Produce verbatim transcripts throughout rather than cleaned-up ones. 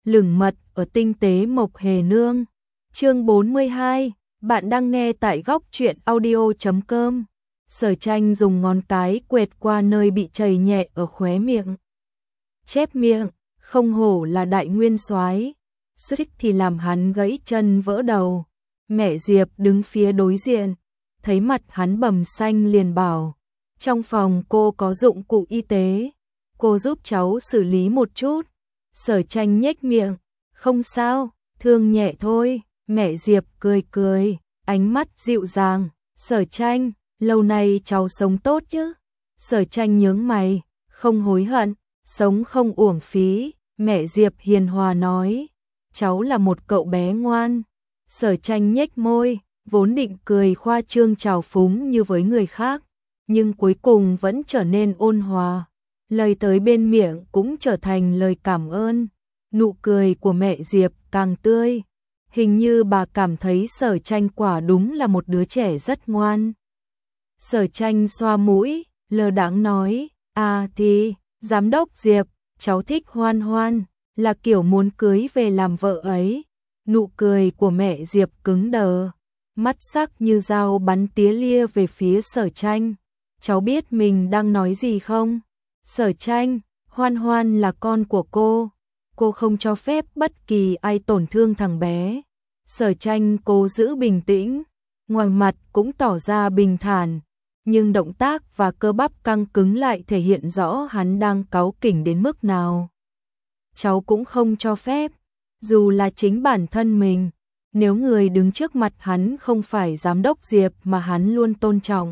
lửng mật ở tinh tế Mộc Hề Nương. Chương bốn mươi hai, bạn đang nghe tại góc truyện audio chấm com. Sở Tranh dùng ngón cái quẹt qua nơi bị chảy nhẹ ở khóe miệng. Chép miệng, không hổ là đại nguyên soái, suýt thì làm hắn gãy chân vỡ đầu. Mẹ Diệp đứng phía đối diện, thấy mặt hắn bầm xanh liền bảo, trong phòng cô có dụng cụ y tế, cô giúp cháu xử lý một chút. Sở Tranh nhếch miệng, không sao, thương nhẹ thôi. Mẹ Diệp cười cười, ánh mắt dịu dàng, Sở Tranh, lâu nay cháu sống tốt chứ? Sở Tranh nhướng mày, không hối hận, sống không uổng phí. Mẹ Diệp hiền hòa nói, cháu là một cậu bé ngoan. Sở Tranh nhếch môi, vốn định cười khoa trương trào phúng như với người khác, nhưng cuối cùng vẫn trở nên ôn hòa. Lời tới bên miệng cũng trở thành lời cảm ơn. Nụ cười của mẹ Diệp càng tươi. Hình như bà cảm thấy Sở Tranh quả đúng là một đứa trẻ rất ngoan. Sở Tranh xoa mũi, lơ đãng nói, à thì, giám đốc Diệp, cháu thích Hoan Hoan, là kiểu muốn cưới về làm vợ ấy. Nụ cười của mẹ Diệp cứng đờ, mắt sắc như dao bắn tía lia về phía Sở Tranh. Cháu biết mình đang nói gì không? Sở Tranh, Hoan Hoan là con của cô, cô không cho phép bất kỳ ai tổn thương thằng bé. Sở Tranh cố giữ bình tĩnh, ngoài mặt cũng tỏ ra bình thản, nhưng động tác và cơ bắp căng cứng lại thể hiện rõ hắn đang cáu kỉnh đến mức nào. Cháu cũng không cho phép, dù là chính bản thân mình, nếu người đứng trước mặt hắn không phải giám đốc Diệp mà hắn luôn tôn trọng.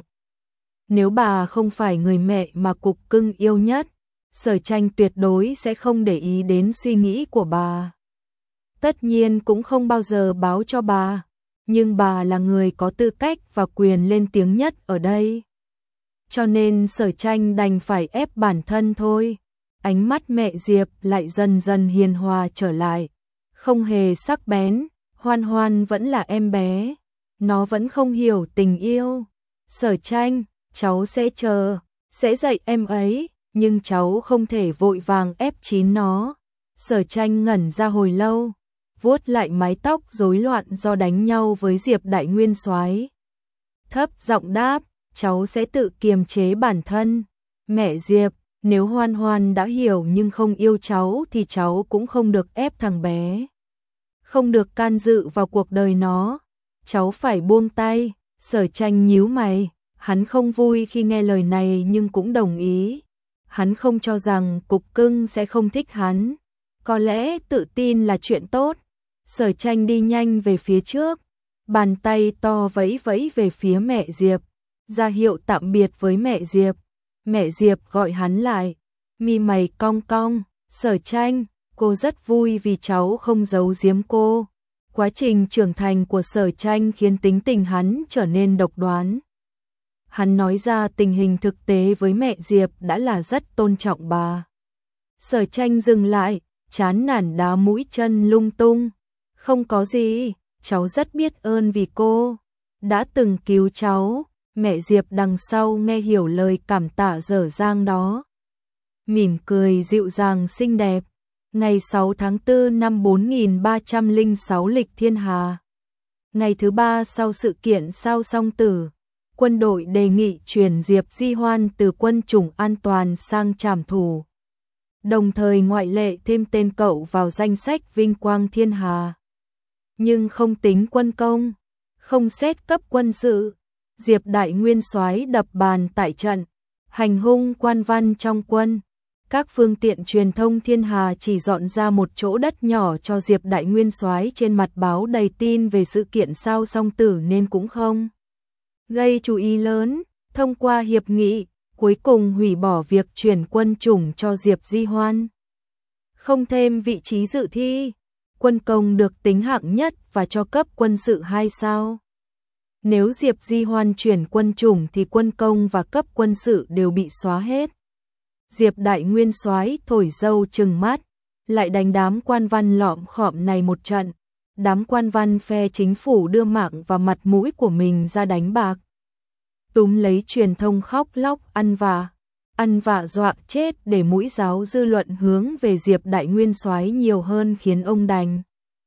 Nếu bà không phải người mẹ mà cục cưng yêu nhất, Sở Tranh tuyệt đối sẽ không để ý đến suy nghĩ của bà. Tất nhiên cũng không bao giờ báo cho bà, nhưng bà là người có tư cách và quyền lên tiếng nhất ở đây. Cho nên Sở Tranh đành phải ép bản thân thôi. Ánh mắt mẹ Diệp lại dần dần hiền hòa trở lại, không hề sắc bén. Hoan Hoan vẫn là em bé, nó vẫn không hiểu tình yêu. Sở Tranh, cháu sẽ chờ, sẽ dạy em ấy, nhưng cháu không thể vội vàng ép chín nó. Sở Tranh ngẩn ra hồi lâu, vuốt lại mái tóc rối loạn do đánh nhau với Diệp đại nguyên soái. Thấp giọng đáp, cháu sẽ tự kiềm chế bản thân. Mẹ Diệp, nếu Hoan Hoan đã hiểu nhưng không yêu cháu thì cháu cũng không được ép thằng bé, không được can dự vào cuộc đời nó. Cháu phải buông tay. Sở Tranh nhíu mày, hắn không vui khi nghe lời này nhưng cũng đồng ý. Hắn không cho rằng cục cưng sẽ không thích hắn, có lẽ tự tin là chuyện tốt. Sở Tranh đi nhanh về phía trước, bàn tay to vẫy vẫy về phía mẹ Diệp, ra hiệu tạm biệt với mẹ Diệp. Mẹ Diệp gọi hắn lại, mi mày cong cong, Sở Tranh, cô rất vui vì cháu không giấu giếm cô. Quá trình trưởng thành của Sở Tranh khiến tính tình hắn trở nên độc đoán. Hắn nói ra tình hình thực tế với mẹ Diệp đã là rất tôn trọng bà. Sở Tranh dừng lại, chán nản đá mũi chân lung tung. Không có gì, cháu rất biết ơn vì cô đã từng cứu cháu. Mẹ Diệp đằng sau nghe hiểu lời cảm tạ dở dang đó, mỉm cười dịu dàng xinh đẹp. Ngày sáu tháng tư năm bốn nghìn ba trăm lẻ sáu lịch thiên hà, ngày thứ ba sau sự kiện Sao Song Tử, quân đội đề nghị chuyển Diệp Di Hoan từ quân chủng an toàn sang trảm thủ, đồng thời ngoại lệ thêm tên cậu vào danh sách vinh quang thiên hà. Nhưng không tính quân công, không xét cấp quân sự, Diệp đại nguyên soái đập bàn tại trận, hành hung quan văn trong quân. Các phương tiện truyền thông thiên hà chỉ dọn ra một chỗ đất nhỏ cho Diệp đại nguyên soái, trên mặt báo đầy tin về sự kiện Sao Song Tử nên cũng không gây chú ý lớn. Thông qua hiệp nghị, cuối cùng hủy bỏ việc chuyển quân chủng cho Diệp Di Hoan, không thêm vị trí dự thi. Quân công được tính hạng nhất và cho cấp quân sự hai sao. Nếu Diệp Di Hoan chuyển quân chủng thì quân công và cấp quân sự đều bị xóa hết. Diệp đại nguyên soái thổi dâu trừng mắt, lại đánh đám quan văn lọm khọm này một trận. Đám quan văn phe chính phủ đưa mạng và mặt mũi của mình ra đánh bạc, túm lấy truyền thông khóc lóc ăn vạ. ăn vạ dọa chết để mũi giáo dư luận hướng về Diệp Đại Nguyên Soái nhiều hơn, khiến ông đành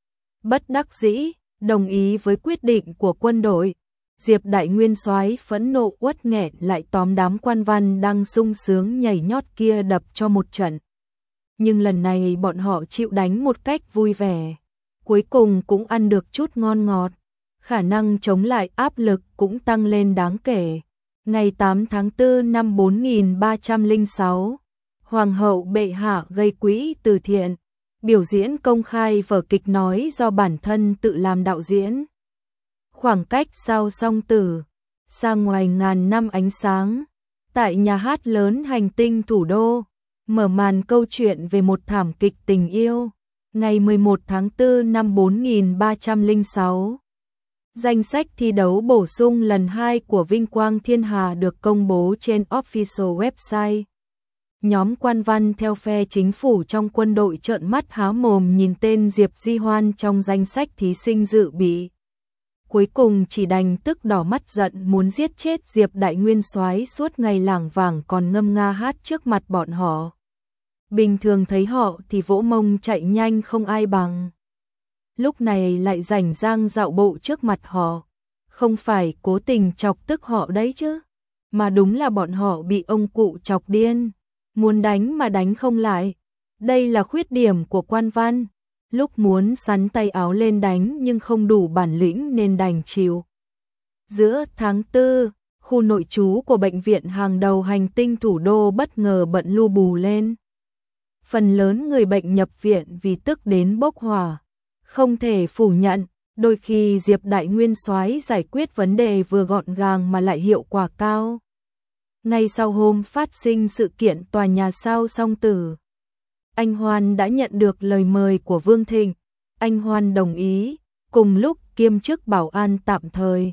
bất đắc dĩ đồng ý với quyết định của quân đội. Diệp Đại Nguyên Soái phẫn nộ uất nghẹn lại tóm đám quan văn đang sung sướng nhảy nhót kia đập cho một trận. Nhưng lần này bọn họ chịu đánh một cách vui vẻ, cuối cùng cũng ăn được chút ngon ngọt, khả năng chống lại áp lực cũng tăng lên đáng kể. Ngày tám tháng tư năm bốn nghìn ba trăm lẻ sáu, Hoàng hậu bệ hạ gây quỹ từ thiện, biểu diễn công khai vở kịch nói do bản thân tự làm đạo diễn. Khoảng cách sao song tử, xa ngoài ngàn năm ánh sáng, tại nhà hát lớn hành tinh thủ đô, mở màn câu chuyện về một thảm kịch tình yêu. Ngày mười một tháng tư năm bốn nghìn ba trăm lẻ sáu, danh sách thi đấu bổ sung lần hai của Vinh Quang Thiên Hà được công bố trên official website. Nhóm quan văn theo phe chính phủ trong quân đội trợn mắt há mồm nhìn tên Diệp Di Hoan trong danh sách thí sinh dự bị. Cuối cùng chỉ đành tức đỏ mắt giận muốn giết chết Diệp Đại Nguyên Soái, suốt ngày lảng vảng còn ngâm nga hát trước mặt bọn họ. Bình thường thấy họ thì vỗ mông chạy nhanh không ai bằng. Lúc này lại rảnh rang dạo bộ trước mặt họ. Không phải cố tình chọc tức họ đấy chứ, mà đúng là bọn họ bị ông cụ chọc điên, muốn đánh mà đánh không lại. Đây là khuyết điểm của quan văn, lúc muốn sắn tay áo lên đánh nhưng không đủ bản lĩnh nên đành chịu. Giữa tháng tư, khu nội trú của bệnh viện hàng đầu hành tinh thủ đô bất ngờ bận lu bù lên. Phần lớn người bệnh nhập viện vì tức đến bốc hỏa. Không thể phủ nhận, đôi khi Diệp Đại Nguyên Soái giải quyết vấn đề vừa gọn gàng mà lại hiệu quả cao. Ngay sau hôm phát sinh sự kiện tòa nhà sao song tử, anh Hoan đã nhận được lời mời của Vương Thịnh. Anh Hoan đồng ý, cùng lúc kiêm chức bảo an tạm thời.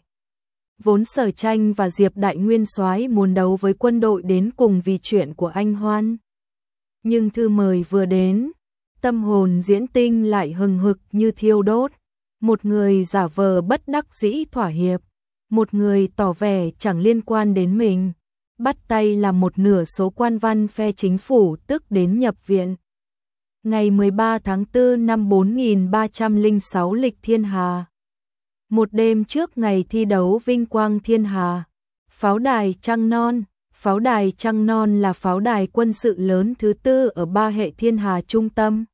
Vốn Sở Tranh và Diệp Đại Nguyên Soái muốn đấu với quân đội đến cùng vì chuyện của anh Hoan. Nhưng thư mời vừa đến, tâm hồn Diễn Tinh lại hừng hực như thiêu đốt. Một người giả vờ bất đắc dĩ thỏa hiệp, một người tỏ vẻ chẳng liên quan đến mình, bắt tay làm một nửa số quan văn phe chính phủ tức đến nhập viện. Ngày mười ba tháng tư năm bốn nghìn ba trăm lẻ sáu lịch Thiên Hà, một đêm trước ngày thi đấu Vinh Quang Thiên Hà, pháo đài Trăng Non. Pháo đài Trăng Non là pháo đài quân sự lớn thứ tư ở ba hệ Thiên Hà trung tâm.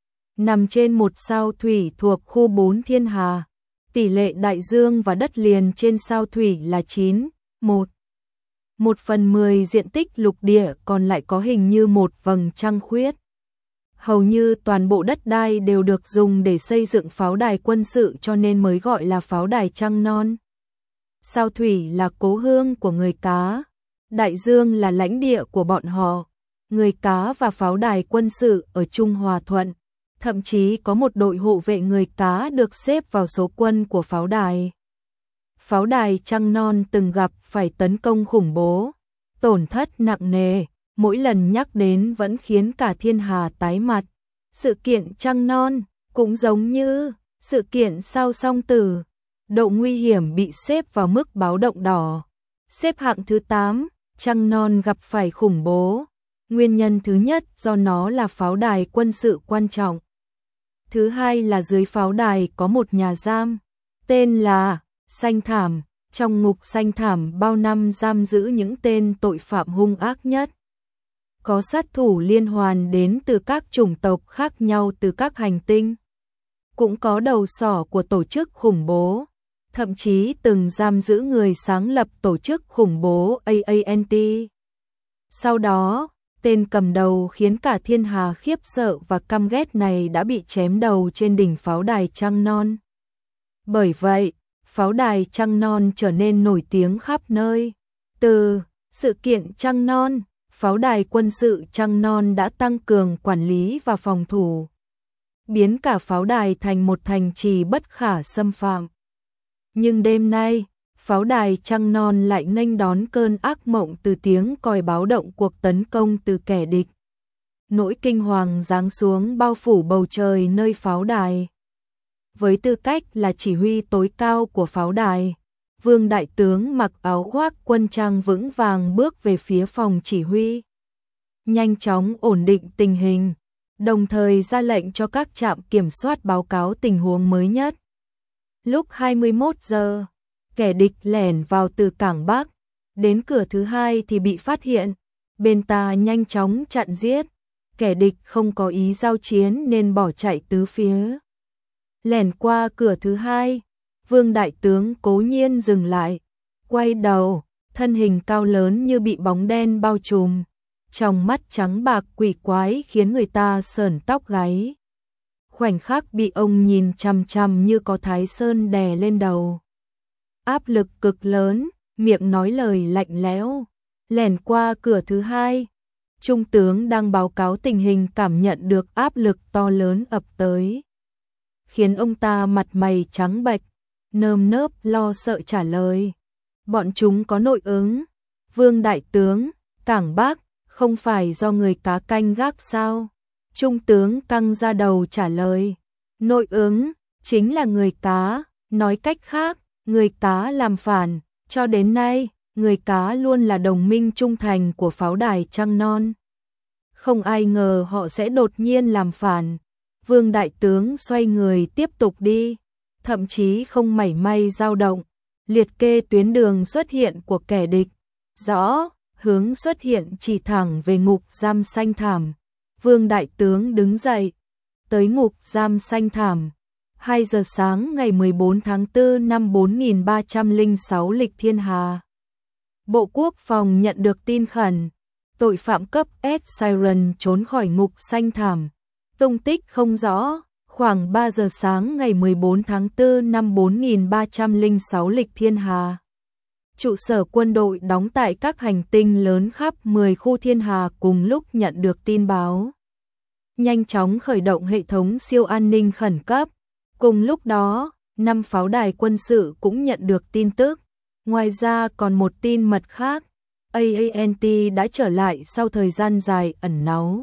Nằm trên một sao thủy thuộc khu bốn Thiên Hà. Tỷ lệ đại dương và đất liền trên sao thủy là chín, một. Một phần mười diện tích lục địa còn lại có hình như một vầng trăng khuyết. Hầu như toàn bộ đất đai đều được dùng để xây dựng pháo đài quân sự cho nên mới gọi là pháo đài Trăng Non. Sao thủy là cố hương của người cá. Đại dương là lãnh địa của bọn họ. Người cá và pháo đài quân sự ở chung hòa thuận. Thậm chí có một đội hộ vệ người cá được xếp vào số quân của pháo đài. Pháo đài Trăng Non từng gặp phải tấn công khủng bố, tổn thất nặng nề, mỗi lần nhắc đến vẫn khiến cả thiên hà tái mặt. Sự kiện Trăng Non cũng giống như sự kiện sao song tử, độ nguy hiểm bị xếp vào mức báo động đỏ. Xếp hạng thứ tám, Trăng Non gặp phải khủng bố. Nguyên nhân thứ nhất do nó là pháo đài quân sự quan trọng. Thứ hai là dưới pháo đài có một nhà giam, tên là Xanh Thảm. Trong ngục Xanh Thảm bao năm giam giữ những tên tội phạm hung ác nhất. Có sát thủ liên hoàn đến từ các chủng tộc khác nhau từ các hành tinh. Cũng có đầu sỏ của tổ chức khủng bố. Thậm chí từng giam giữ người sáng lập tổ chức khủng bố a a en tê. Sau đó, tên cầm đầu khiến cả thiên hà khiếp sợ và căm ghét này đã bị chém đầu trên đỉnh pháo đài Trăng Non. Bởi vậy, pháo đài Trăng Non trở nên nổi tiếng khắp nơi. Từ sự kiện Trăng Non, pháo đài quân sự Trăng Non đã tăng cường quản lý và phòng thủ, biến cả pháo đài thành một thành trì bất khả xâm phạm. Nhưng đêm nay, pháo đài Trăng Non lại nghênh đón cơn ác mộng từ tiếng còi báo động cuộc tấn công từ kẻ địch. Nỗi kinh hoàng giáng xuống bao phủ bầu trời nơi pháo đài. Với tư cách là chỉ huy tối cao của pháo đài, Vương Đại Tướng mặc áo khoác quân trang vững vàng bước về phía phòng chỉ huy. nhanh chóng ổn định tình hình, đồng thời ra lệnh cho các trạm kiểm soát báo cáo tình huống mới nhất. Lúc hai mươi mốt giờ, kẻ địch lẻn vào từ cảng Bắc, đến cửa thứ hai thì bị phát hiện, bên ta nhanh chóng chặn giết, kẻ địch không có ý giao chiến nên bỏ chạy tứ phía. Lẻn qua cửa thứ hai, Vương đại tướng cố nhiên dừng lại, quay đầu, thân hình cao lớn như bị bóng đen bao trùm, trong mắt trắng bạc quỷ quái khiến người ta sởn tóc gáy. Khoảnh khắc bị ông nhìn chằm chằm như có Thái Sơn đè lên đầu. Áp lực cực lớn, miệng nói lời lạnh lẽo, lẻn qua cửa thứ hai. Trung tướng đang báo cáo tình hình cảm nhận được áp lực to lớn ập tới, khiến ông ta mặt mày trắng bệch, nơm nớp lo sợ trả lời. Bọn chúng có nội ứng. Vương đại tướng, cảng Bắc không phải do người cá canh gác sao? Trung tướng căng ra đầu trả lời. Nội ứng chính là người cá, nói cách khác, người cá làm phản, cho đến nay, người cá luôn là đồng minh trung thành của pháo đài Trăng Non. Không ai ngờ họ sẽ đột nhiên làm phản. Vương đại tướng xoay người tiếp tục đi, thậm chí không mảy may dao động, liệt kê tuyến đường xuất hiện của kẻ địch. Rõ, hướng xuất hiện chỉ thẳng về ngục giam xanh thảm. Vương đại tướng đứng dậy, tới ngục giam xanh thảm. hai giờ sáng ngày mười bốn tháng tư năm bốn nghìn ba trăm lẻ sáu lịch thiên hà. Bộ Quốc phòng nhận được tin khẩn, tội phạm cấp S Siren trốn khỏi ngục xanh thảm, tung tích không rõ. Khoảng ba giờ sáng ngày mười bốn tháng tư năm bốn nghìn ba trăm lẻ sáu lịch thiên hà. Trụ sở quân đội đóng tại các hành tinh lớn khắp mười khu thiên hà cùng lúc nhận được tin báo. Nhanh chóng khởi động hệ thống siêu an ninh khẩn cấp. Cùng lúc đó, năm pháo đài quân sự cũng nhận được tin tức. Ngoài ra còn một tin mật khác, a a en tê đã trở lại sau thời gian dài ẩn náu.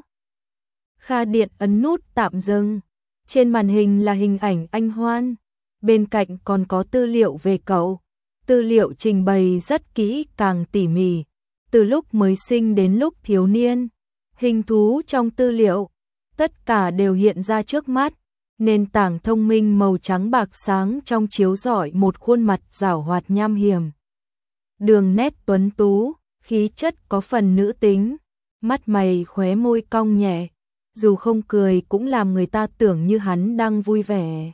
Kha Điện ấn nút tạm dừng. Trên màn hình là hình ảnh anh Hoan, bên cạnh còn có tư liệu về cậu. Tư liệu trình bày rất kỹ càng tỉ mỉ, từ lúc mới sinh đến lúc thiếu niên. Hình thú trong tư liệu, tất cả đều hiện ra trước mắt. Nền tảng thông minh màu trắng bạc sáng trong chiếu rọi một khuôn mặt giảo hoạt nham hiểm. Đường nét tuấn tú, khí chất có phần nữ tính, mắt mày khóe môi cong nhẹ. Dù không cười cũng làm người ta tưởng như hắn đang vui vẻ.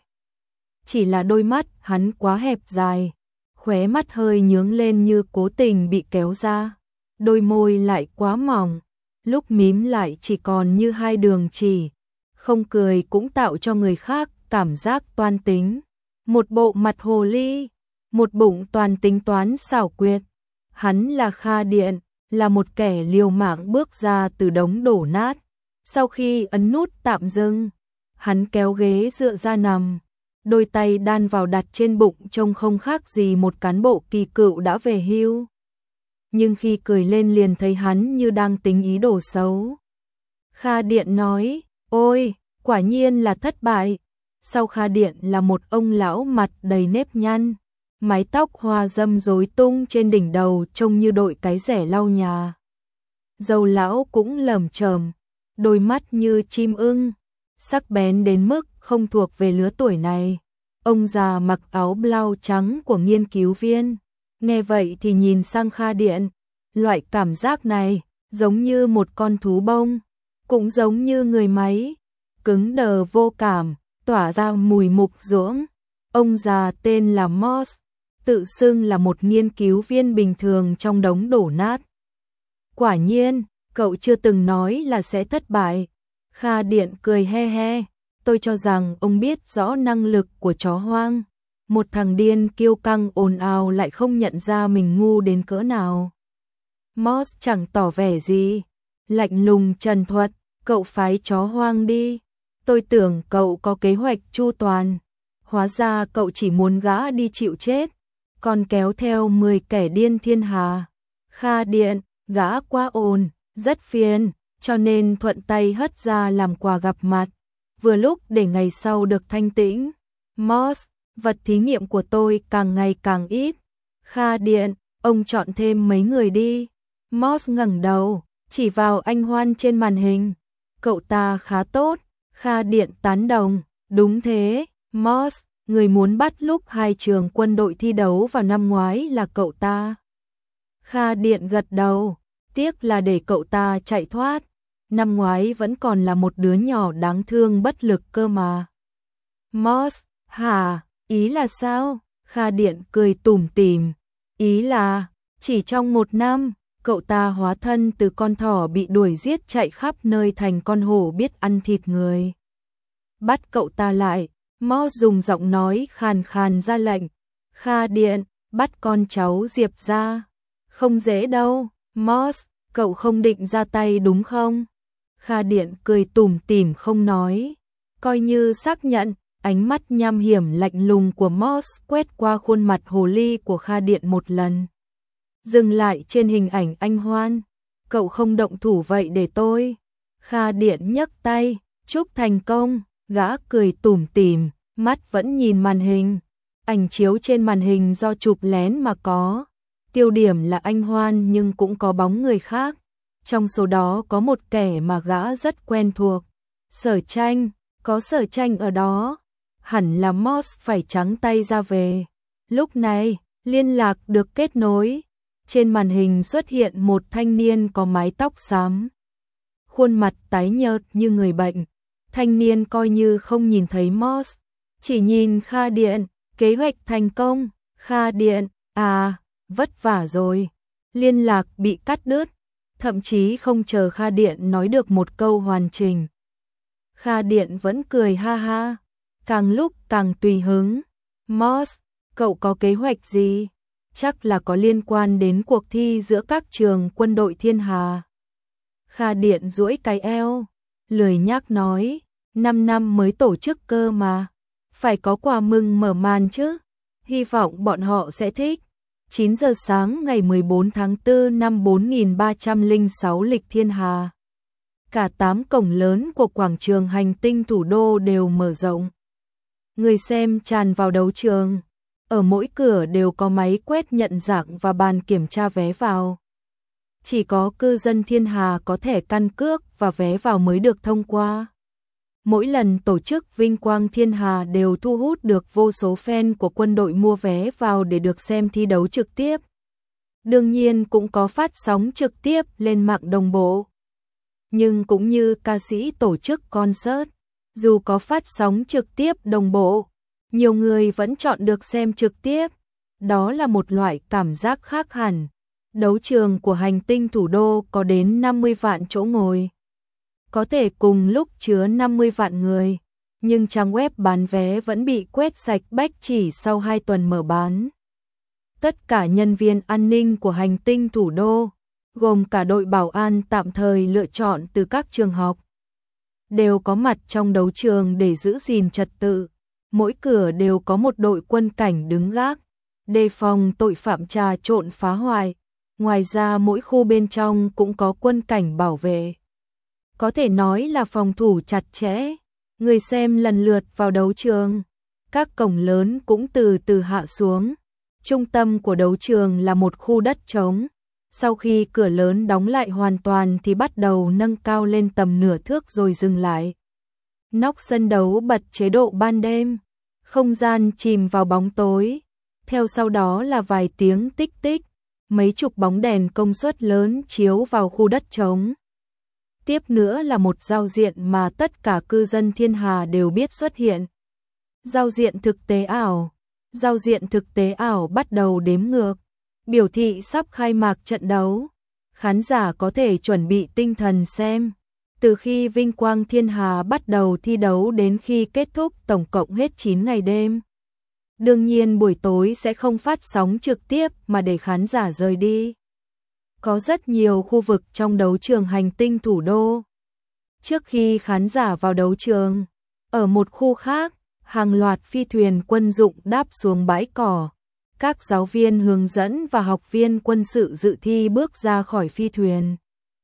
Chỉ là đôi mắt hắn quá hẹp dài, khóe mắt hơi nhướng lên như cố tình bị kéo ra. Đôi môi lại quá mỏng, lúc mím lại chỉ còn như hai đường chỉ. Không cười cũng tạo cho người khác cảm giác toan tính. Một bộ mặt hồ ly, một bụng toàn tính toán xảo quyệt. Hắn là Kha Điện, là một kẻ liều mạng bước ra từ đống đổ nát. Sau khi ấn nút tạm dừng, hắn kéo ghế dựa ra nằm, đôi tay đan vào đặt trên bụng trông không khác gì một cán bộ kỳ cựu đã về hưu. Nhưng khi cười lên liền thấy hắn như đang tính ý đồ xấu. Kha Điện nói, ôi, quả nhiên là thất bại. Sau Kha Điện là một ông lão mặt đầy nếp nhăn, mái tóc hoa râm rối tung trên đỉnh đầu trông như đội cái rẻ lau nhà. Râu lão cũng lởm chởm, đôi mắt như chim ưng, sắc bén đến mức không thuộc về lứa tuổi này. Ông già mặc áo blau trắng của nghiên cứu viên, nghe vậy thì nhìn sang Kha Điện, loại cảm giác này giống như một con thú bông, cũng giống như người máy, cứng đờ vô cảm, tỏa ra mùi mục dưỡng. Ông già tên là Moss, tự xưng là một nghiên cứu viên bình thường trong đống đổ nát. Quả nhiên, cậu chưa từng nói là sẽ thất bại. Kha Điện cười he he, tôi cho rằng ông biết rõ năng lực của chó hoang. Một thằng điên kiêu căng ồn ào lại không nhận ra mình ngu đến cỡ nào. Moss chẳng tỏ vẻ gì, lạnh lùng trần thuật, cậu phái chó hoang đi. Tôi tưởng cậu có kế hoạch chu toàn, hóa ra cậu chỉ muốn gã đi chịu chết, còn kéo theo mười kẻ điên thiên hà. Kha Điện, gã quá ồn, rất phiền, cho nên thuận tay hất ra làm quà gặp mặt, vừa lúc để ngày sau được thanh tĩnh. Moss, vật thí nghiệm của tôi càng ngày càng ít. Kha Điện, ông chọn thêm mấy người đi. Moss ngẩng đầu, chỉ vào anh Hoan trên màn hình. Cậu ta khá tốt, Kha Điện tán đồng, đúng thế, Moss, người muốn bắt lúc hai trường quân đội thi đấu vào năm ngoái là cậu ta. Kha Điện gật đầu, tiếc là để cậu ta chạy thoát, năm ngoái vẫn còn là một đứa nhỏ đáng thương bất lực cơ mà. Moss, hả, ý là sao? Kha Điện cười tủm tỉm, ý là, chỉ trong một năm, cậu ta hóa thân từ con thỏ bị đuổi giết chạy khắp nơi thành con hổ biết ăn thịt người. Bắt cậu ta lại, Moss dùng giọng nói khàn khàn ra lệnh, Kha Điện, bắt con cháu Diệp ra. Không dễ đâu, Moss, cậu không định ra tay đúng không? Kha Điện cười tủm tỉm không nói, coi như xác nhận, ánh mắt nham hiểm lạnh lùng của Moss quét qua khuôn mặt hồ ly của Kha Điện một lần. Dừng lại trên hình ảnh anh Hoan, cậu không động thủ vậy để tôi. Kha Điện nhấc tay, chúc thành công, gã cười tủm tỉm, mắt vẫn nhìn màn hình. Ảnh chiếu trên màn hình do chụp lén mà có. Tiêu điểm là anh Hoan nhưng cũng có bóng người khác. Trong số đó có một kẻ mà gã rất quen thuộc. Sở Tranh, có Sở Tranh ở đó. Hẳn là Moss phải trắng tay ra về. Lúc này, liên lạc được kết nối. Trên màn hình xuất hiện một thanh niên có mái tóc xám. Khuôn mặt tái nhợt như người bệnh. Thanh niên coi như không nhìn thấy Moss. Chỉ nhìn Kha Điện, kế hoạch thành công. Kha Điện, à, vất vả rồi. Liên lạc bị cắt đứt. Thậm chí không chờ Kha Điện nói được một câu hoàn chỉnh. Kha Điện vẫn cười ha ha. Càng lúc càng tùy hứng. Moss, cậu có kế hoạch gì? Chắc là có liên quan đến cuộc thi giữa các trường quân đội thiên hà. Kha Điện duỗi cái eo, lười nhác nói, năm năm mới tổ chức cơ mà, phải có quà mừng mở màn chứ, hy vọng bọn họ sẽ thích. chín giờ sáng ngày mười bốn tháng tư năm bốn nghìn ba trăm lẻ sáu lịch thiên hà. Cả tám cổng lớn của quảng trường hành tinh thủ đô đều mở rộng. Người xem tràn vào đấu trường. Ở mỗi cửa đều có máy quét nhận dạng và bàn kiểm tra vé vào. Chỉ có cư dân thiên hà có thẻ căn cước và vé vào mới được thông qua. Mỗi lần tổ chức Vinh Quang Thiên Hà đều thu hút được vô số fan của quân đội mua vé vào để được xem thi đấu trực tiếp. Đương nhiên cũng có phát sóng trực tiếp lên mạng đồng bộ. Nhưng cũng như ca sĩ tổ chức concert, dù có phát sóng trực tiếp đồng bộ, nhiều người vẫn chọn được xem trực tiếp. Đó là một loại cảm giác khác hẳn. Đấu trường của hành tinh thủ đô có đến năm mươi vạn chỗ ngồi. Có thể cùng lúc chứa năm mươi vạn người, nhưng trang web bán vé vẫn bị quét sạch bách chỉ sau hai tuần mở bán. Tất cả nhân viên an ninh của hành tinh thủ đô, gồm cả đội bảo an tạm thời lựa chọn từ các trường học, đều có mặt trong đấu trường để giữ gìn trật tự. Mỗi cửa đều có một đội quân cảnh đứng gác, đề phòng tội phạm trà trộn phá hoại. Ngoài ra mỗi khu bên trong cũng có quân cảnh bảo vệ. Có thể nói là phòng thủ chặt chẽ. Người xem lần lượt vào đấu trường. Các cổng lớn cũng từ từ hạ xuống. Trung tâm của đấu trường là một khu đất trống. Sau khi cửa lớn đóng lại hoàn toàn thì bắt đầu nâng cao lên tầm nửa thước rồi dừng lại. Nóc sân đấu bật chế độ ban đêm. Không gian chìm vào bóng tối. Theo sau đó là vài tiếng tích tích. Mấy chục bóng đèn công suất lớn chiếu vào khu đất trống. Tiếp nữa là một giao diện mà tất cả cư dân thiên hà đều biết xuất hiện. Giao diện thực tế ảo. Giao diện thực tế ảo bắt đầu đếm ngược, biểu thị sắp khai mạc trận đấu. Khán giả có thể chuẩn bị tinh thần xem. Từ khi Vinh Quang Thiên Hà bắt đầu thi đấu đến khi kết thúc tổng cộng hết chín ngày đêm. Đương nhiên buổi tối sẽ không phát sóng trực tiếp mà để khán giả rời đi. Có rất nhiều khu vực trong đấu trường hành tinh thủ đô. Trước khi khán giả vào đấu trường, ở một khu khác, hàng loạt phi thuyền quân dụng đáp xuống bãi cỏ. Các giáo viên hướng dẫn và học viên quân sự dự thi bước ra khỏi phi thuyền.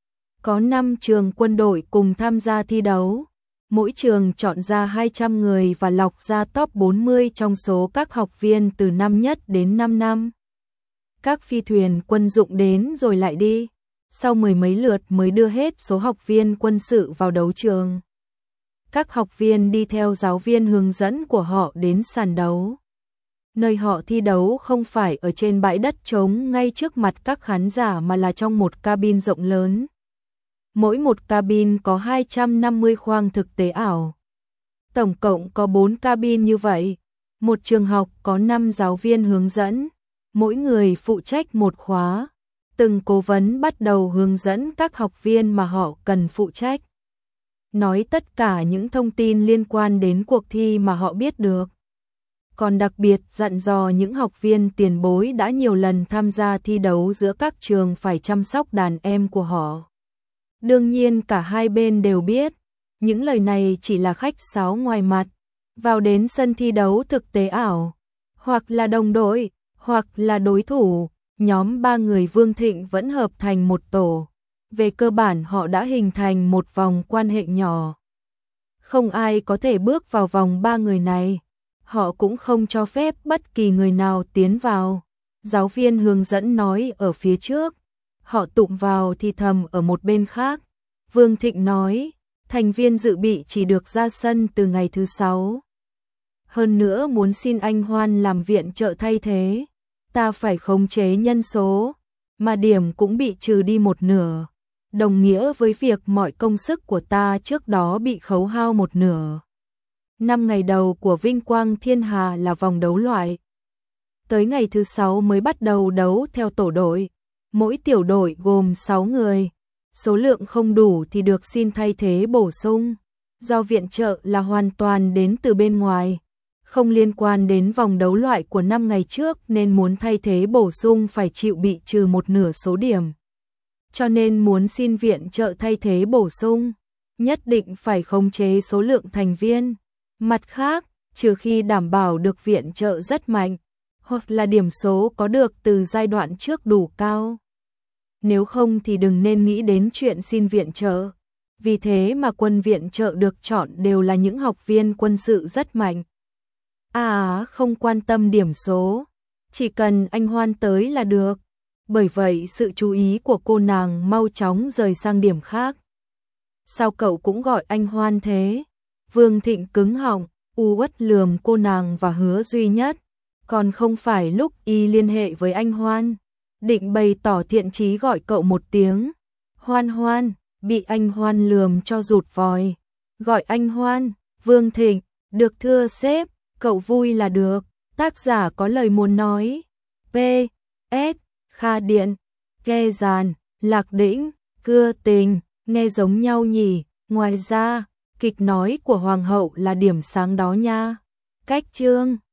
Có năm trường quân đội cùng tham gia thi đấu. Mỗi trường chọn ra hai trăm người và lọc ra top bốn mươi trong số các học viên từ năm nhất đến năm năm. Các phi thuyền quân dụng đến rồi lại đi. sau mười mấy lượt mới đưa hết số học viên quân sự vào đấu trường. Các học viên đi theo giáo viên hướng dẫn của họ đến sàn đấu. Nơi họ thi đấu không phải ở trên bãi đất trống ngay trước mặt các khán giả mà là trong một cabin rộng lớn. Mỗi một cabin có hai trăm năm mươi khoang thực tế ảo. Tổng cộng có bốn cabin như vậy. Một trường học có năm giáo viên hướng dẫn, mỗi người phụ trách một khóa. Từng cố vấn bắt đầu hướng dẫn các học viên mà họ cần phụ trách. Nói tất cả những thông tin liên quan đến cuộc thi mà họ biết được. Còn đặc biệt dặn dò những học viên tiền bối đã nhiều lần tham gia thi đấu giữa các trường phải chăm sóc đàn em của họ. Đương nhiên cả hai bên đều biết, những lời này chỉ là khách sáo ngoài mặt. Vào đến sân thi đấu thực tế ảo, hoặc là đồng đội, hoặc là đối thủ, nhóm ba người Vương Thịnh vẫn hợp thành một tổ. Về cơ bản họ đã hình thành một vòng quan hệ nhỏ. Không ai có thể bước vào vòng ba người này. Họ cũng không cho phép bất kỳ người nào tiến vào. Giáo viên hướng dẫn nói ở phía trước. Họ tụm vào thì thầm ở một bên khác. Vương Thịnh nói, thành viên dự bị chỉ được ra sân từ ngày thứ sáu. Hơn nữa muốn xin anh Hoan làm viện trợ thay thế. Ta phải khống chế nhân số, mà điểm cũng bị trừ đi một nửa. Đồng nghĩa với việc mọi công sức của ta trước đó bị khấu hao một nửa. Năm ngày đầu của Vinh Quang Thiên Hà là vòng đấu loại. Tới ngày thứ sáu mới bắt đầu đấu theo tổ đội. Mỗi tiểu đội gồm sáu người. Số lượng không đủ thì được xin thay thế bổ sung. Do viện trợ là hoàn toàn đến từ bên ngoài, không liên quan đến vòng đấu loại của năm ngày trước nên muốn thay thế bổ sung phải chịu bị trừ một nửa số điểm. Cho nên muốn xin viện trợ thay thế bổ sung, nhất định phải khống chế số lượng thành viên. Mặt khác, trừ khi đảm bảo được viện trợ rất mạnh, hoặc là điểm số có được từ giai đoạn trước đủ cao. Nếu không thì đừng nên nghĩ đến chuyện xin viện trợ. Vì thế mà quân viện trợ được chọn đều là những học viên quân sự rất mạnh. À không quan tâm điểm số, chỉ cần anh Hoan tới là được. Bởi vậy sự chú ý của cô nàng mau chóng rời sang điểm khác. Sao cậu cũng gọi anh Hoan thế? Vương Thịnh cứng họng, u uất lườm cô nàng và Hứa Duy Nhất. Còn không phải lúc y liên hệ với anh Hoan, định bày tỏ thiện chí gọi cậu một tiếng. Hoan Hoan, bị anh Hoan lườm cho rụt vòi. Gọi anh Hoan, Vương Thịnh, được thưa sếp, cậu vui là được. Tác giả có lời muốn nói. P. S. Kha Điện, Ghe Giàn, Lạc Đĩnh, Cưa Tình, nghe giống nhau nhỉ. Ngoài ra, kịch nói của Hoàng hậu là điểm sáng đó nha. Cách chương